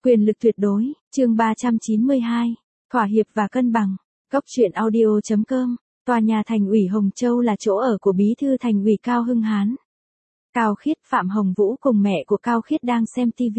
Quyền lực tuyệt đối, chương 392, thỏa hiệp và cân bằng. Góc truyện audio.com. Tòa nhà Thành ủy Hồng Châu là chỗ ở của Bí thư Thành ủy Cao Hưng Hán. Cao Khiết, Phạm Hồng Vũ cùng mẹ của Cao Khiết đang xem TV.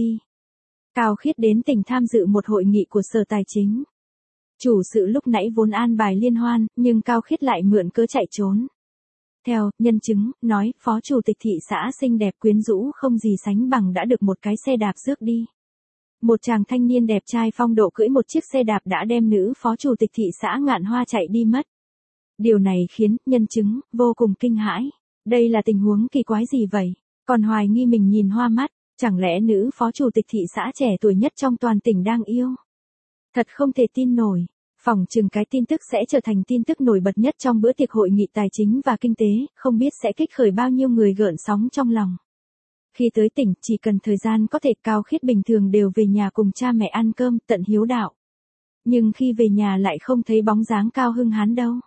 Cao Khiết đến tỉnh tham dự một hội nghị của Sở Tài chính. Chủ sự lúc nãy vốn an bài liên hoan, nhưng Cao Khiết lại mượn cớ chạy trốn. Theo nhân chứng, nói phó chủ tịch thị xã xinh đẹp quyến rũ không gì sánh bằng đã được một cái xe đạp rước đi. Một chàng thanh niên đẹp trai phong độ cưỡi một chiếc xe đạp đã đem nữ phó chủ tịch thị xã Ngạn Hoa chạy đi mất. Điều này khiến nhân chứng vô cùng kinh hãi. Đây là tình huống kỳ quái gì vậy? Còn hoài nghi mình nhìn hoa mắt, chẳng lẽ nữ phó chủ tịch thị xã trẻ tuổi nhất trong toàn tỉnh đang yêu? Thật không thể tin nổi. Phỏng chừng cái tin tức sẽ trở thành tin tức nổi bật nhất trong bữa tiệc hội nghị tài chính và kinh tế, không biết sẽ kích khởi bao nhiêu người gợn sóng trong lòng. Khi tới tỉnh, chỉ cần thời gian có thể, Cao Khiết bình thường đều về nhà cùng cha mẹ ăn cơm, tận hiếu đạo. Nhưng khi về nhà lại không thấy bóng dáng Cao Hưng Hán đâu.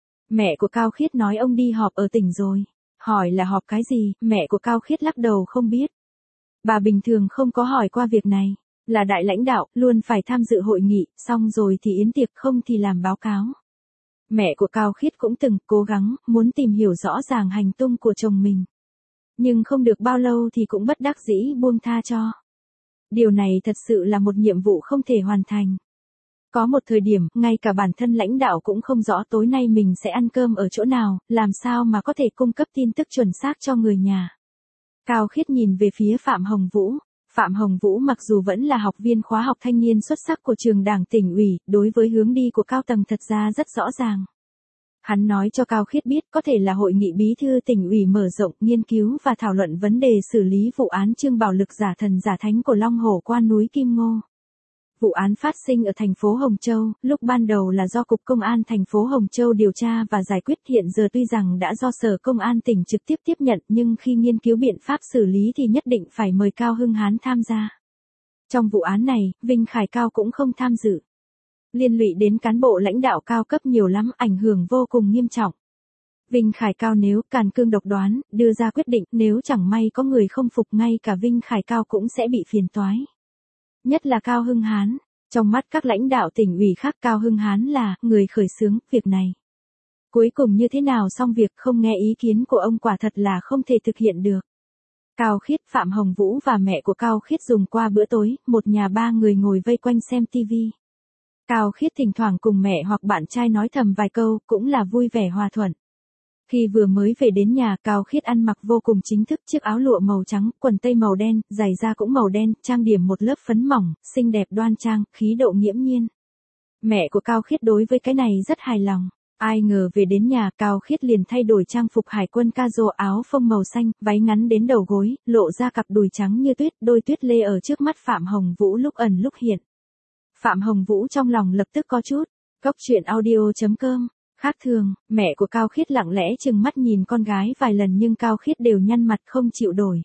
Mẹ của Cao Khiết nói ông đi họp ở tỉnh rồi. Hỏi là họp cái gì, mẹ của Cao Khiết lắc đầu không biết. Bà bình thường không có hỏi qua việc này. Là đại lãnh đạo, luôn phải tham dự hội nghị, xong rồi thì yến tiệc, không thì làm báo cáo. Mẹ của Cao Khiết cũng từng cố gắng, muốn tìm hiểu rõ ràng hành tung của chồng mình. Nhưng không được bao lâu thì cũng bất đắc dĩ buông tha cho. Điều này thật sự là một nhiệm vụ không thể hoàn thành. Có một thời điểm, ngay cả bản thân lãnh đạo cũng không rõ tối nay mình sẽ ăn cơm ở chỗ nào, làm sao mà có thể cung cấp tin tức chuẩn xác cho người nhà. Cao Khiết nhìn về phía Phạm Hồng Vũ. Phạm Hồng Vũ mặc dù vẫn là học viên khóa học thanh niên xuất sắc của trường Đảng tỉnh ủy, đối với hướng đi của cao tầng thật ra rất rõ ràng. Hắn nói cho Cao Khiết biết có thể là hội nghị bí thư tỉnh ủy mở rộng, nghiên cứu và thảo luận vấn đề xử lý vụ án Trương Bảo Lực giả thần giả thánh của Long Hổ Quan núi Kim Ngô. Vụ án phát sinh ở thành phố Hồng Châu, lúc ban đầu là do Cục Công an thành phố Hồng Châu điều tra và giải quyết, hiện giờ tuy rằng đã do Sở Công an tỉnh trực tiếp tiếp nhận, nhưng khi nghiên cứu biện pháp xử lý thì nhất định phải mời Cao Hưng Hán tham gia. Trong vụ án này, Vinh Khải Cao cũng không tham dự. Liên lụy đến cán bộ lãnh đạo cao cấp nhiều lắm, ảnh hưởng vô cùng nghiêm trọng. Vinh Khải Cao nếu càn cương độc đoán, đưa ra quyết định, nếu chẳng may có người không phục, ngay cả Vinh Khải Cao cũng sẽ bị phiền toái. Nhất là Cao Hưng Hán, trong mắt các lãnh đạo tỉnh ủy khác Cao Hưng Hán là người khởi xướng việc này. Cuối cùng như thế nào xong việc, không nghe ý kiến của ông quả thật là không thể thực hiện được. Cao Khiết, Phạm Hồng Vũ và mẹ của Cao Khiết dùng qua bữa tối, một nhà ba người ngồi vây quanh xem TV. Cao Khiết thỉnh thoảng cùng mẹ hoặc bạn trai nói thầm vài câu, cũng là vui vẻ hòa thuận. Khi vừa mới về đến nhà, Cao Khiết ăn mặc vô cùng chính thức, chiếc áo lụa màu trắng, quần tây màu đen, giày da cũng màu đen, trang điểm một lớp phấn mỏng, xinh đẹp đoan trang, khí độ nghiễm nhiên. Mẹ của Cao Khiết đối với cái này rất hài lòng. Ai ngờ về đến nhà, Cao Khiết liền thay đổi trang phục hải quân casual, áo phông màu xanh, váy ngắn đến đầu gối, lộ ra cặp đùi trắng như tuyết, đôi tuyết lê ở trước mắt Phạm Hồng Vũ lúc ẩn lúc hiện. Phạm Hồng Vũ trong lòng lập tức có chút. Góc truyện audio.com. Khác thường, mẹ của Cao Khiết lặng lẽ trừng mắt nhìn con gái vài lần nhưng Cao Khiết đều nhăn mặt không chịu đổi.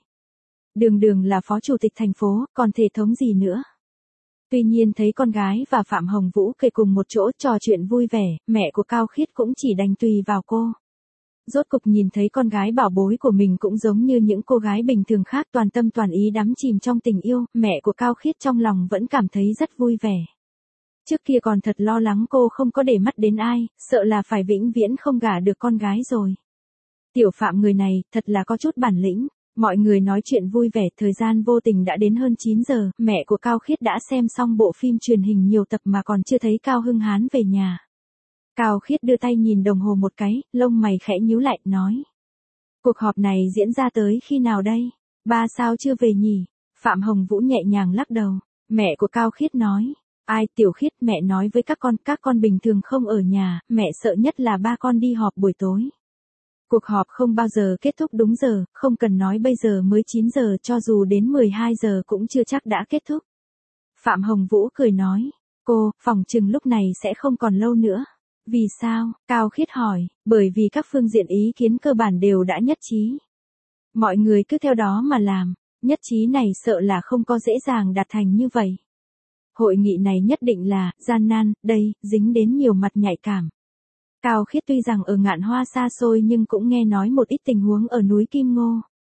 Đường là phó chủ tịch thành phố, còn thể thống gì nữa. Tuy nhiên thấy con gái và Phạm Hồng Vũ kề cùng một chỗ trò chuyện vui vẻ, mẹ của Cao Khiết cũng chỉ đành tùy vào cô. Rốt cục nhìn thấy con gái bảo bối của mình cũng giống như những cô gái bình thường khác, toàn tâm toàn ý đắm chìm trong tình yêu, mẹ của Cao Khiết trong lòng vẫn cảm thấy rất vui vẻ. Trước kia còn thật lo lắng cô không có để mắt đến ai, sợ là phải vĩnh viễn không gả được con gái rồi. Tiểu Phạm người này, thật là có chút bản lĩnh. Mọi người nói chuyện vui vẻ, thời gian vô tình đã đến hơn 9 giờ, mẹ của Cao Khiết đã xem xong bộ phim truyền hình nhiều tập mà còn chưa thấy Cao Hưng Hán về nhà. Cao Khiết đưa tay nhìn đồng hồ một cái, lông mày khẽ nhíu lại, nói. Cuộc họp này diễn ra tới khi nào đây? Ba sao chưa về nhỉ? Phạm Hồng Vũ nhẹ nhàng lắc đầu. Mẹ của Cao Khiết nói. Ai, Tiểu Khiết, mẹ nói với các con bình thường không ở nhà, mẹ sợ nhất là ba con đi họp buổi tối. Cuộc họp không bao giờ kết thúc đúng giờ, không cần nói bây giờ mới 9 giờ, cho dù đến 12 giờ cũng chưa chắc đã kết thúc. Phạm Hồng Vũ cười nói. Cô, phỏng chừng lúc này sẽ không còn lâu nữa. Vì sao? Cao Khiết hỏi. Bởi vì các phương diện ý kiến cơ bản đều đã nhất trí. Mọi người cứ theo đó mà làm, nhất trí này sợ là không có dễ dàng đạt thành như vậy. Hội nghị này nhất định là gian nan, đây, dính đến nhiều mặt nhạy cảm. Cao Khiết tuy rằng ở Ngạn Hoa xa xôi nhưng cũng nghe nói một ít tình huống ở núi Kim Ngô.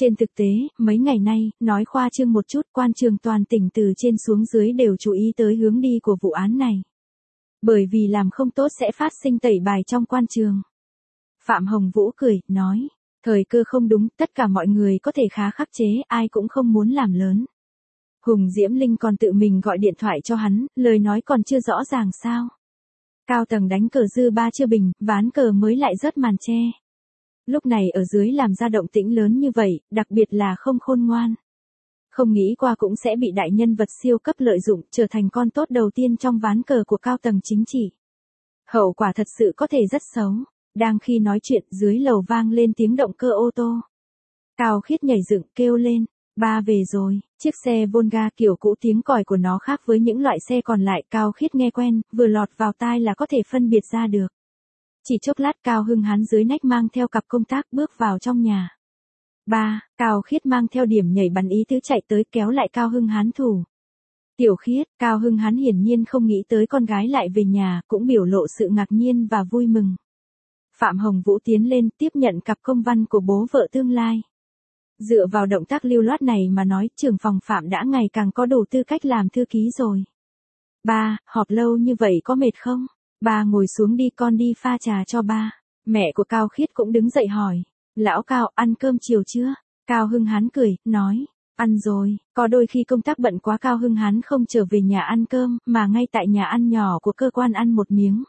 Trên thực tế, mấy ngày nay, nói khoa trương một chút, quan trường toàn tỉnh từ trên xuống dưới đều chú ý tới hướng đi của vụ án này. Bởi vì làm không tốt sẽ phát sinh tẩy bài trong quan trường. Phạm Hồng Vũ cười, nói, thời cơ không đúng, tất cả mọi người có thể khá khắc chế, ai cũng không muốn làm lớn. Hùng Diễm Linh còn tự mình gọi điện thoại cho hắn, lời nói còn chưa rõ ràng sao. Cao tầng đánh cờ dư ba chưa bình, ván cờ mới lại rớt màn che. Lúc này ở dưới làm ra động tĩnh lớn như vậy, đặc biệt là không khôn ngoan. Không nghĩ qua cũng sẽ bị đại nhân vật siêu cấp lợi dụng, trở thành con tốt đầu tiên trong ván cờ của cao tầng chính trị. Hậu quả thật sự có thể rất xấu. Đang khi nói chuyện, dưới lầu vang lên tiếng động cơ ô tô. Cao Khiết nhảy dựng kêu lên, ba về rồi. Chiếc xe Volga kiểu cũ, tiếng còi của nó khác với những loại xe còn lại. Cao Khiết nghe quen, vừa lọt vào tai là có thể phân biệt ra được. Chỉ chốc lát Cao Hưng Hán dưới nách mang theo cặp công tác bước vào trong nhà. Ba, Cao Khiết mang theo điểm nhảy bắn ý tứ chạy tới kéo lại Cao Hưng Hán thủ. Tiểu Khiết, Cao Hưng Hán hiển nhiên không nghĩ tới con gái lại về nhà, cũng biểu lộ sự ngạc nhiên và vui mừng. Phạm Hồng Vũ tiến lên tiếp nhận cặp công văn của bố vợ tương lai. Dựa vào động tác lưu loát này mà nói, trưởng phòng Phạm đã ngày càng có đủ tư cách làm thư ký rồi. Ba, họp lâu như vậy có mệt không? Ba ngồi xuống đi, con đi pha trà cho ba. Mẹ của Cao Khiết cũng đứng dậy hỏi. Lão Cao, ăn cơm chiều chưa? Cao Hưng Hán cười, nói. Ăn rồi, có đôi khi công tác bận quá Cao Hưng Hán không trở về nhà ăn cơm, mà ngay tại nhà ăn nhỏ của cơ quan ăn một miếng.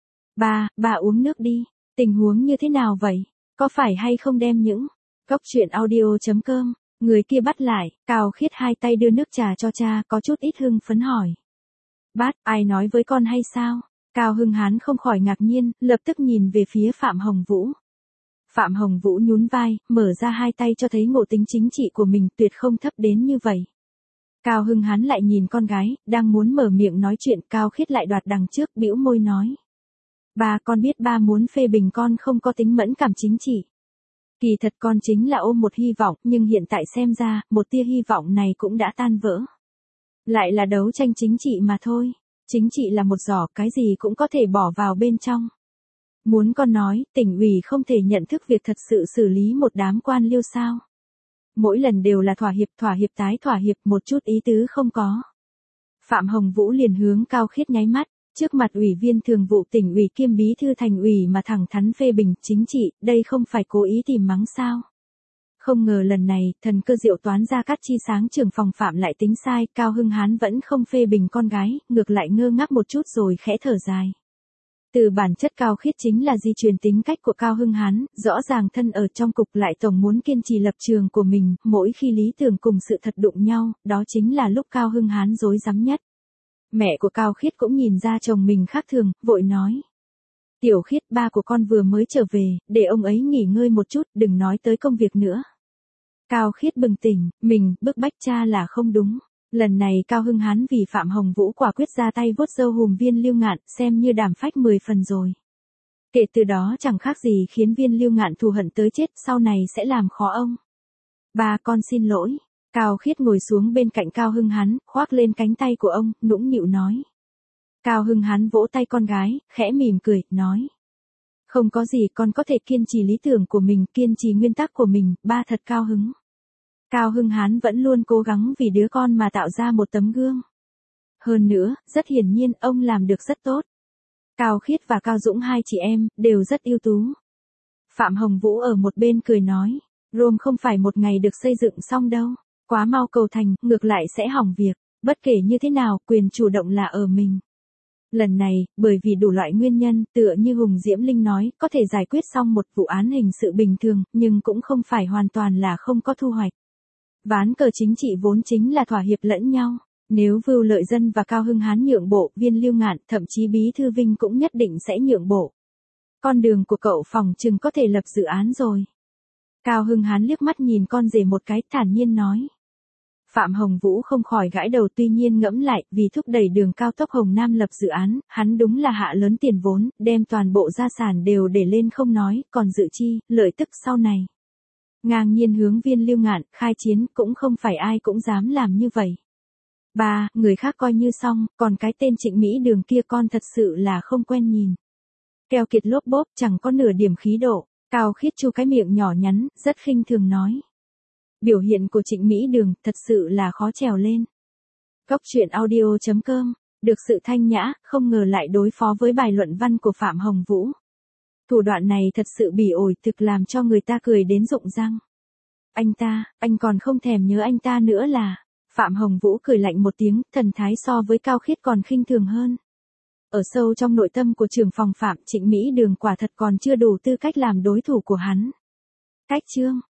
Ba uống nước đi. Tình huống như thế nào vậy? Có phải hay không đem những góc chuyện audio.com, người kia bắt lại, Cao Khiết hai tay đưa nước trà cho cha, có chút ít hưng phấn hỏi. Bát, ai nói với con hay sao? Cao Hưng Hán không khỏi ngạc nhiên, lập tức nhìn về phía Phạm Hồng Vũ. Phạm Hồng Vũ nhún vai, mở ra hai tay cho thấy ngộ tính chính trị của mình tuyệt không thấp đến như vậy. Cao Hưng Hán lại nhìn con gái, đang muốn mở miệng nói chuyện, Cao Khiết lại đoạt đằng trước, bĩu môi nói. Ba, con biết ba muốn phê bình con không có tính mẫn cảm chính trị. Kỳ thật con chính là ôm một hy vọng, nhưng hiện tại xem ra, một tia hy vọng này cũng đã tan vỡ. Lại là đấu tranh chính trị mà thôi. Chính trị là một giỏ, cái gì cũng có thể bỏ vào bên trong. Muốn con nói, tỉnh ủy không thể nhận thức việc thật sự xử lý một đám quan liêu sao? Mỗi lần đều là thỏa hiệp tái thỏa hiệp, một chút ý tứ không có. Phạm Hồng Vũ liền hướng Cao Khiết nháy mắt, trước mặt ủy viên thường vụ tỉnh ủy kiêm bí thư thành ủy mà thẳng thắn phê bình chính trị, đây không phải cố ý tìm mắng sao? Không ngờ lần này, thần cơ diệu toán ra Cát Chi Sáng trưởng phòng Phạm lại tính sai, Cao Hưng Hán vẫn không phê bình con gái, ngược lại ngơ ngác một chút rồi khẽ thở dài. Từ bản chất Cao Khiết chính là di truyền tính cách của Cao Hưng Hán, rõ ràng thân ở trong cục lại tổng muốn kiên trì lập trường của mình, mỗi khi lý tưởng cùng sự thật đụng nhau, đó chính là lúc Cao Hưng Hán rối rắm nhất. Mẹ của Cao Khiết cũng nhìn ra chồng mình khác thường, vội nói. Tiểu Khiết, ba của con vừa mới trở về, để ông ấy nghỉ ngơi một chút, đừng nói tới công việc nữa. Cao Khiết bừng tỉnh, mình, bức bách cha là không đúng. Lần này Cao Hưng Hán vì Phạm Hồng Vũ quả quyết ra tay vuốt râu hùm Viên Lưu Ngạn, xem như đảm phách 10 phần rồi. Kể từ đó chẳng khác gì khiến Viên Lưu Ngạn thù hận tới chết, sau này sẽ làm khó ông. Ba, con xin lỗi. Cao Khiết ngồi xuống bên cạnh Cao Hưng Hán, khoác lên cánh tay của ông, nũng nịu nói. Cao Hưng Hán vỗ tay con gái, khẽ mỉm cười, nói. Không có gì, con có thể kiên trì lý tưởng của mình, kiên trì nguyên tắc của mình, ba thật cao hứng. Cao Hưng Hán vẫn luôn cố gắng vì đứa con mà tạo ra một tấm gương. Hơn nữa, rất hiển nhiên, ông làm được rất tốt. Cao Khiết và Cao Dũng hai chị em, đều rất ưu tú. Phạm Hồng Vũ ở một bên cười nói, Rome không phải một ngày được xây dựng xong đâu. Quá mau cầu thành, ngược lại sẽ hỏng việc. Bất kể như thế nào, quyền chủ động là ở mình. Lần này, bởi vì đủ loại nguyên nhân, tựa như Hùng Diễm Linh nói, có thể giải quyết xong một vụ án hình sự bình thường, nhưng cũng không phải hoàn toàn là không có thu hoạch. Ván cờ chính trị vốn chính là thỏa hiệp lẫn nhau. Nếu Vưu Lợi Dân và Cao Hưng Hán nhượng bộ, Viên Lưu Ngạn, thậm chí Bí Thư Vinh cũng nhất định sẽ nhượng bộ. Con đường của cậu phòng chừng có thể lập dự án rồi. Cao Hưng Hán liếc mắt nhìn con rể một cái, thản nhiên nói. Phạm Hồng Vũ không khỏi gãi đầu, tuy nhiên ngẫm lại, vì thúc đẩy đường cao tốc Hồng Nam lập dự án, hắn đúng là hạ lớn tiền vốn, đem toàn bộ gia sản đều để lên không nói, còn dự chi, lợi tức sau này. Ngang nhiên hướng Viên Lưu Ngạn, khai chiến, cũng không phải ai cũng dám làm như vậy. Ba, người khác coi như xong, còn cái tên Trịnh Mỹ Đường kia con thật sự là không quen nhìn. Keo kiệt lốp bốp, chẳng có nửa điểm khí độ. Cao Khiết chu cái miệng nhỏ nhắn, rất khinh thường nói. Biểu hiện của Trịnh Mỹ Đường thật sự là khó trèo lên. Cốc truyện audio.com, được sự thanh nhã, không ngờ lại đối phó với bài luận văn của Phạm Hồng Vũ. Thủ đoạn này thật sự bỉ ổi, thực làm cho người ta cười đến rụng răng. Anh còn không thèm nhớ anh ta nữa là. Phạm Hồng Vũ cười lạnh một tiếng, thần thái so với Cao Khiết còn khinh thường hơn. Ở sâu trong nội tâm của trưởng phòng Phạm, Trịnh Mỹ Đường quả thật còn chưa đủ tư cách làm đối thủ của hắn. Cách chương